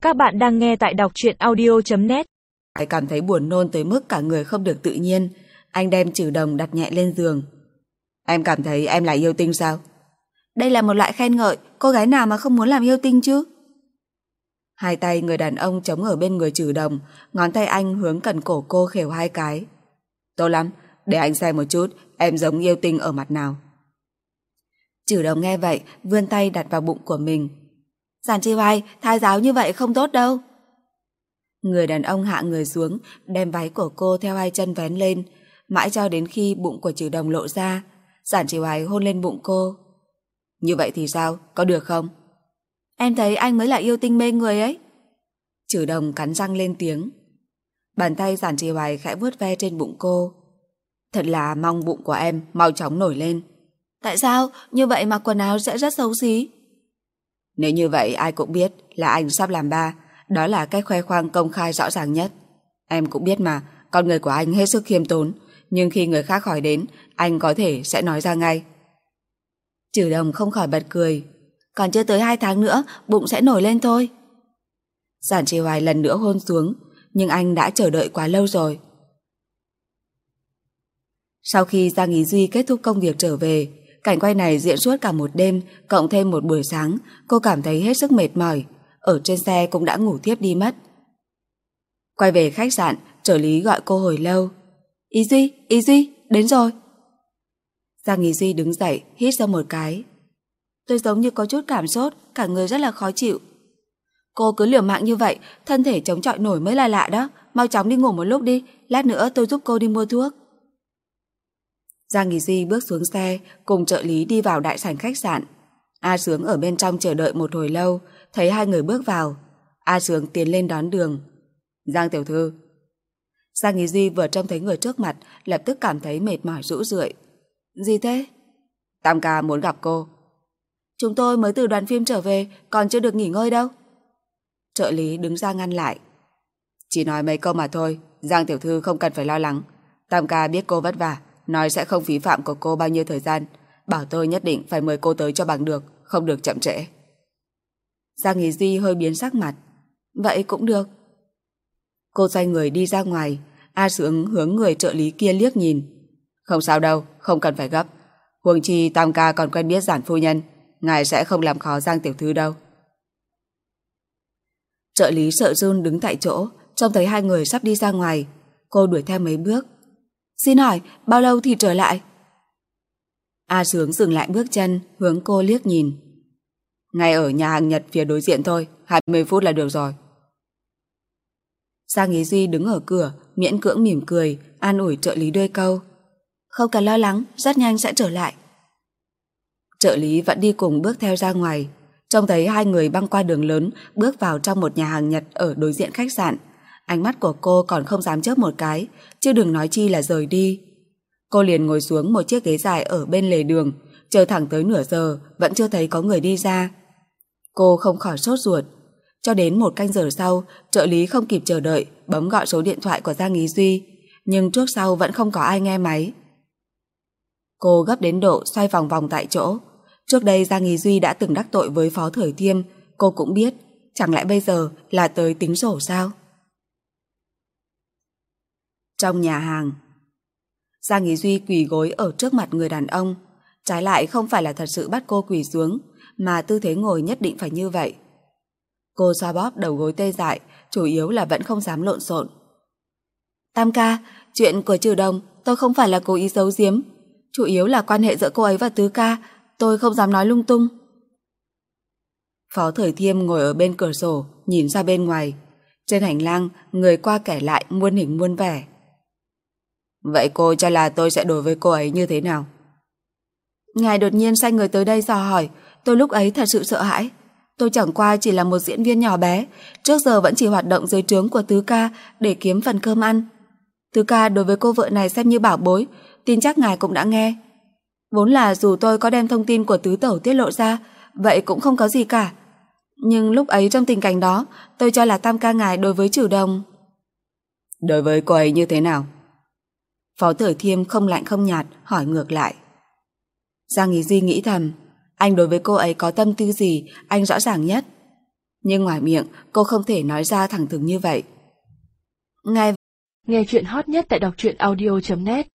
Các bạn đang nghe tại đọc truyện audio.net. Anh cảm thấy buồn nôn tới mức cả người không được tự nhiên. Anh đem Trừ Đồng đặt nhẹ lên giường. Em cảm thấy em là yêu tinh sao? Đây là một loại khen ngợi, cô gái nào mà không muốn làm yêu tinh chứ? Hai tay người đàn ông chống ở bên người Trừ Đồng, ngón tay anh hướng cần cổ cô khều hai cái. Tốt lắm, để anh xem một chút em giống yêu tinh ở mặt nào. Trừ Đồng nghe vậy, vươn tay đặt vào bụng của mình. Giản Chi Hoài, thai giáo như vậy không tốt đâu. Người đàn ông hạ người xuống, đem váy của cô theo hai chân vén lên, mãi cho đến khi bụng của Trừ Đồng lộ ra. Giản Chi Hoài hôn lên bụng cô. Như vậy thì sao, có được không? Em thấy anh mới là yêu tinh mê người ấy. Trừ Đồng cắn răng lên tiếng. Bàn tay Giản Chi Hoài khẽ vuốt ve trên bụng cô. Thật là mong bụng của em mau chóng nổi lên. Tại sao? Như vậy mặc quần áo sẽ rất xấu xí. Nếu như vậy ai cũng biết là anh sắp làm ba. Đó là cách khoe khoang công khai rõ ràng nhất. Em cũng biết mà, con người của anh hết sức khiêm tốn, nhưng khi người khác hỏi đến, anh có thể sẽ nói ra ngay. Trừ Đồng không khỏi bật cười. Còn chưa tới 2 tháng nữa, bụng sẽ nổi lên thôi. Giản Chi Hoài lần nữa hôn xuống, nhưng anh đã chờ đợi quá lâu rồi. Sau khi Giang Ý Duy kết thúc công việc trở về, cảnh quay này diễn suốt cả một đêm, cộng thêm một buổi sáng, cô cảm thấy hết sức mệt mỏi. Ở trên xe cũng đã ngủ thiếp đi mất. Quay về khách sạn, trợ lý gọi cô hồi lâu. Ý Duy, đến rồi. Giang Ý Duy đứng dậy, hít ra một cái. Tôi giống như có chút cảm sốt, cả người rất là khó chịu. Cô cứ liều mạng như vậy, thân thể chống chọi nổi mới là lạ đó. Mau chóng đi ngủ một lúc đi, lát nữa tôi giúp cô đi mua thuốc. Giang Ý Duy bước xuống xe, cùng trợ lý đi vào đại sảnh khách sạn. A Sướng ở bên trong chờ đợi một hồi lâu, thấy hai người bước vào. A Sướng tiến lên đón đường. Giang tiểu thư. Giang Ý Duy vừa trông thấy người trước mặt, lập tức cảm thấy mệt mỏi rũ rượi. Gì thế? Tam ca muốn gặp cô. Chúng tôi mới từ đoàn phim trở về, còn chưa được nghỉ ngơi đâu. Trợ lý đứng ra ngăn lại. Chỉ nói mấy câu mà thôi, Giang tiểu thư không cần phải lo lắng. Tam ca biết cô vất vả, nói sẽ không phí phạm của cô bao nhiêu thời gian, bảo tôi nhất định phải mời cô tới cho bằng được, không được chậm trễ. Giang Ý Duy hơi biến sắc mặt. Vậy cũng được. Cô xoay người đi ra ngoài. A Sướng hướng người trợ lý kia liếc nhìn. Không sao đâu, không cần phải gấp. Huống chi Tam ca còn quen biết Giản phu nhân, ngài sẽ không làm khó Giang tiểu thư đâu. Trợ lý sợ run đứng tại chỗ, trông thấy hai người sắp đi ra ngoài. Cô đuổi theo mấy bước. Xin hỏi, bao lâu thì trở lại? A Sướng dừng lại bước chân, hướng cô liếc nhìn. Ngay ở nhà hàng Nhật phía đối diện thôi, 20 phút là được rồi. Giang Ý Duy đứng ở cửa, miễn cưỡng mỉm cười, an ủi trợ lý đôi câu. Không cần lo lắng, rất nhanh sẽ trở lại. Trợ lý vẫn đi cùng bước theo ra ngoài, trông thấy hai người băng qua đường lớn, bước vào trong một nhà hàng Nhật ở đối diện khách sạn. Ánh mắt của cô còn không dám chớp một cái, chứ đừng nói chi là rời đi. Cô liền ngồi xuống một chiếc ghế dài ở bên lề đường, chờ thẳng tới nửa giờ, vẫn chưa thấy có người đi ra. Cô không khỏi sốt ruột. Cho đến 1 canh giờ sau, trợ lý không kịp chờ đợi, bấm gọi số điện thoại của Giang Ý Duy, nhưng trước sau vẫn không có ai nghe máy. Cô gấp đến độ xoay vòng vòng tại chỗ. Trước đây Giang Ý Duy đã từng đắc tội với Phó Thời Thiêm, cô cũng biết, chẳng lẽ bây giờ là tới tính sổ sao? Trong nhà hàng, Giang Ý Duy quỳ gối ở trước mặt người đàn ông. Trái lại không phải là thật sự bắt cô quỳ xuống, mà tư thế ngồi nhất định phải như vậy. Cô xoa bóp đầu gối tê dại, chủ yếu là vẫn không dám lộn xộn. Tam ca, chuyện của Trừ Đồng tôi không phải là cố ý giấu giếm, chủ yếu là quan hệ giữa cô ấy và Tứ ca, tôi không dám nói lung tung. Phó Thời Thiêm ngồi ở bên cửa sổ, nhìn ra bên ngoài. Trên hành lang, người qua kẻ lại muôn hình muôn vẻ. Vậy cô cho là tôi sẽ đối với cô ấy như thế nào? Ngài đột nhiên sai người tới đây dò hỏi, tôi lúc ấy thật sự sợ hãi. Tôi chẳng qua chỉ là một diễn viên nhỏ bé, trước giờ vẫn chỉ hoạt động dưới trướng của Tứ ca để kiếm phần cơm ăn. Tứ ca đối với cô vợ này xem như bảo bối, tin chắc ngài cũng đã nghe. Vốn là dù tôi có đem thông tin của Tứ tẩu tiết lộ ra, vậy cũng không có gì cả. Nhưng lúc ấy trong tình cảnh đó, tôi cho là Tam ca ngài đối với Trừ Đồng. Đối với cô ấy như thế nào? Phó Thời Thiêm không lạnh không nhạt hỏi ngược lại. Giang Ý Duy nghĩ thầm, anh đối với cô ấy có tâm tư gì, anh rõ ràng nhất. Nhưng ngoài miệng cô không thể nói ra thẳng thừng như vậy. Nghe chuyện hot nhất tại đọc truyện audio.net